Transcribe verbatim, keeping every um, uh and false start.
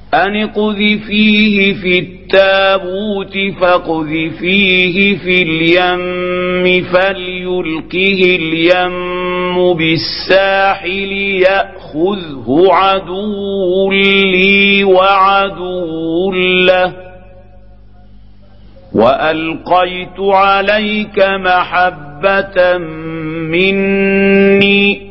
أن اقذفيه في التابوت فاقذفيه في اليم فليلقه اليم بالساحل يأخذه عدو لي وعدو له وألقيت عليك محبة مني